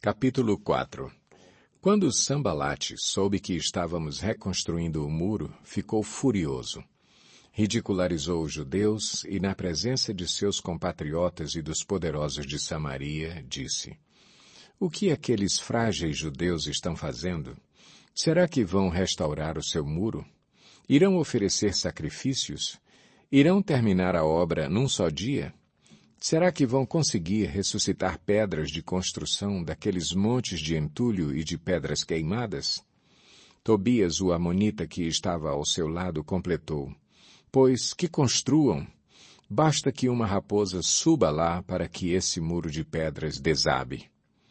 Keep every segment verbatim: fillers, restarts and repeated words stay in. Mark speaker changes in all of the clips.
Speaker 1: Capítulo quatro. Quando Sambalate soube que estávamos reconstruindo o muro, ficou furioso. Ridicularizou os judeus e, na presença de seus compatriotas e dos poderosos de Samaria, disse: O que aqueles frágeis judeus estão fazendo? Será que vão restaurar o seu muro? Irão oferecer sacrifícios? Irão terminar a obra num só dia? Será que vão conseguir ressuscitar pedras de construção daqueles montes de entulho e de pedras queimadas? Tobias, o amonita que estava ao seu lado, completou: Pois que construam. Basta que uma raposa suba lá para que esse muro de pedras desabe.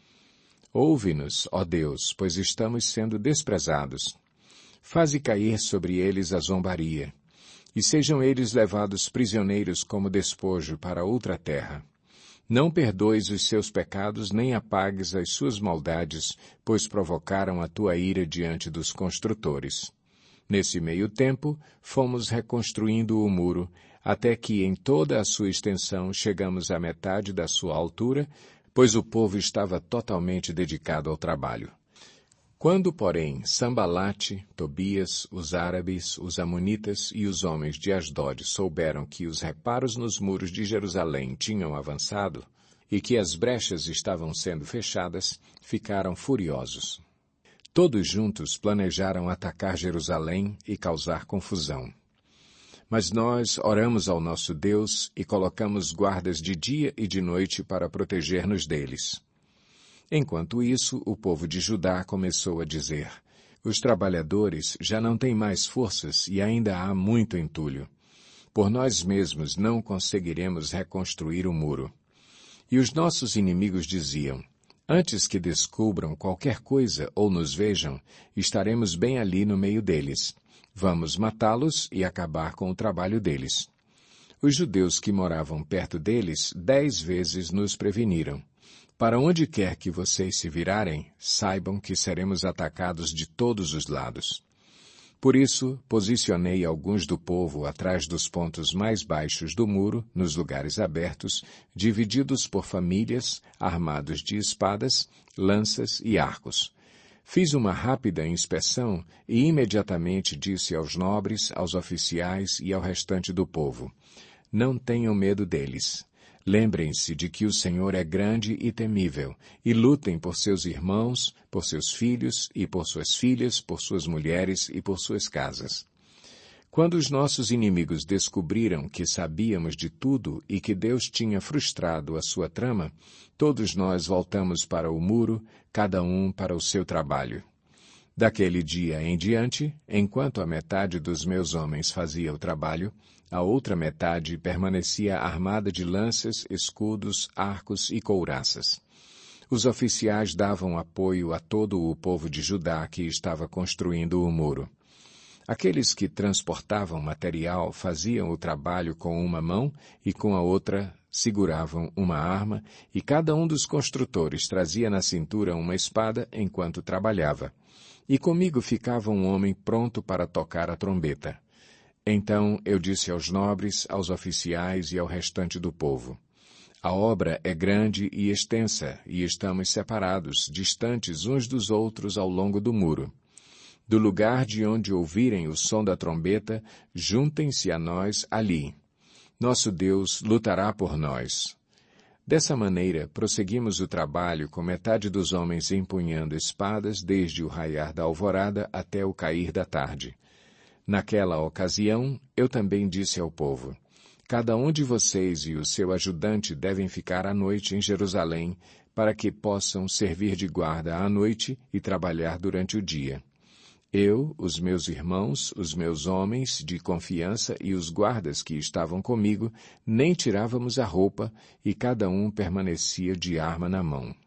Speaker 1: Ouve-nos, ó Deus, pois estamos sendo desprezados. Faze cair sobre eles a zombaria, e sejam eles levados prisioneiros como despojo para outra terra. Não perdoes os seus pecados, nem apagues as suas maldades, pois provocaram a tua ira diante dos construtores. Nesse meio tempo, fomos reconstruindo o muro, até que em toda a sua extensão chegamos à metade da sua altura, pois o povo estava totalmente dedicado ao trabalho. Quando, porém, Sambalate, Tobias, os árabes, os amonitas e os homens de Asdod souberam que os reparos nos muros de Jerusalém tinham avançado e que as brechas estavam sendo fechadas, ficaram furiosos. Todos juntos planejaram atacar Jerusalém e causar confusão. Mas nós oramos ao nosso Deus e colocamos guardas de dia e de noite para proteger-nos deles. Enquanto isso, o povo de Judá começou a dizer: Os trabalhadores já não têm mais forças e ainda há muito entulho. Por nós mesmos não conseguiremos reconstruir o muro. E os nossos inimigos diziam: Antes que descubram qualquer coisa ou nos vejam, estaremos bem ali no meio deles. Vamos matá-los e acabar com o trabalho deles. Os judeus que moravam perto deles dez vezes nos preveniram: Para onde quer que vocês se virarem, saibam que seremos atacados de todos os lados. Por isso, posicionei alguns do povo atrás dos pontos mais baixos do muro, nos lugares abertos, divididos por famílias, armados de espadas, lanças e arcos. Fiz uma rápida inspeção e imediatamente disse aos nobres, aos oficiais e ao restante do povo: Não tenham medo deles. Lembrem-se de que o Senhor é grande e temível, e lutem por seus irmãos, por seus filhos, e por suas filhas, por suas mulheres e por suas casas. Quando os nossos inimigos descobriram que sabíamos de tudo e que Deus tinha frustrado a sua trama, todos nós voltamos para o muro, cada um para o seu trabalho. Daquele dia em diante, enquanto a metade dos meus homens fazia o trabalho, a outra metade permanecia armada de lanças, escudos, arcos e couraças. Os oficiais davam apoio a todo o povo de Judá que estava construindo o muro. Aqueles que transportavam material faziam o trabalho com uma mão e com a outra seguravam uma arma, e cada um dos construtores trazia na cintura uma espada enquanto trabalhava. E comigo ficava um homem pronto para tocar a trombeta. Então eu disse aos nobres, aos oficiais e ao restante do povo: A obra é grande e extensa, e estamos separados, distantes uns dos outros ao longo do muro. Do lugar de onde ouvirem o som da trombeta, juntem-se a nós ali. Nosso Deus lutará por nós. Dessa maneira, prosseguimos o trabalho com metade dos homens empunhando espadas desde o raiar da alvorada até o cair da tarde. Naquela ocasião, eu também disse ao povo: Cada um de vocês e o seu ajudante devem ficar à noite em Jerusalém, para que possam servir de guarda à noite e trabalhar durante o dia. Eu, os meus irmãos, os meus homens de confiança e os guardas que estavam comigo, nem tirávamos a roupa, e cada um permanecia de arma na mão.